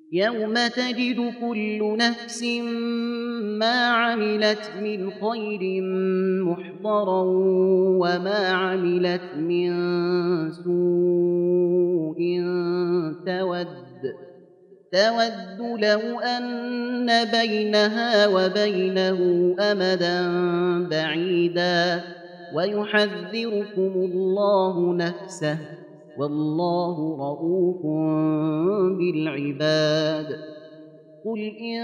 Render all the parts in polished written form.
يوم تجد كل نفس ما عملت من خير محضرا وما عملت من سوء تود لو أن بينها وبينه أمدا بعيدا ويحذركم الله نفسه والله رءوف بالعباد. قل إن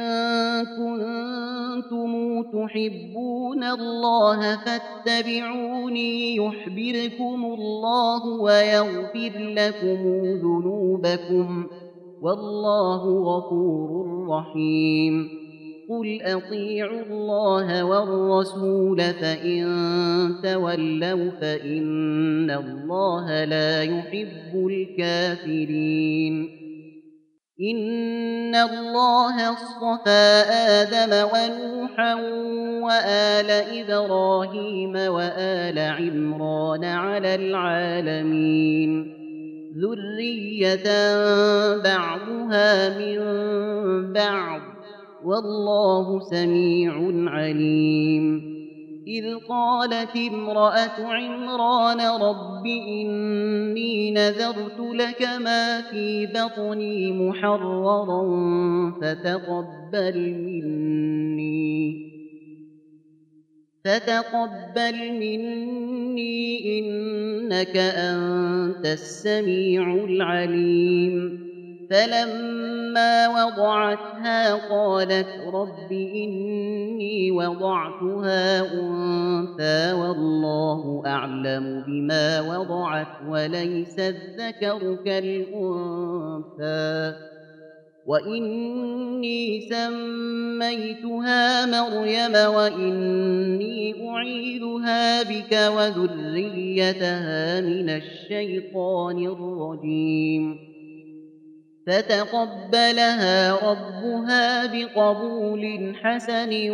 كنتم تحبون الله فاتبعوني يحببكم الله ويغفر لكم ذنوبكم والله غفور رحيم. قل أطيعوا الله والرسول فإن تولوا فإن الله لا يحب الكافرين. إن الله اصطفى آدم ونوحا وآل إبراهيم وآل عمران على العالمين ذرية بعضها من بعض والله سميع عليم. إذ قالت امرأة عمران رب إني نذرت لك ما في بطني محررا فتقبل مني إنك أنت السميع العليم. فلما وضعتها قالت رب إني وضعتها أنثى والله أعلم بما وضعت وليس الذكر كالأنثى وإني سميتها مريم وإني أعيذها بك وذريتها من الشيطان الرجيم. فتقبلها ربها بقبول حسن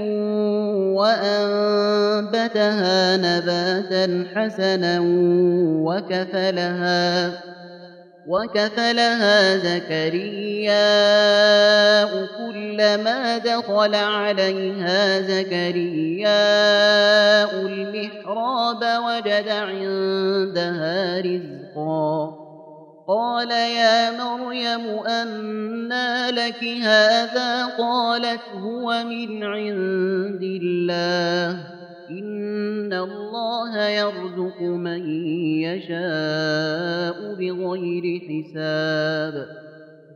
وأنبتها نباتا حسنا وكفلها زكرياء كلما دخل عليها زكرياء المحراب وجد عندها رزقا قال يا مريم أنى لك هذا قالت هو من عند الله إن الله يرزق من يشاء بغير حساب.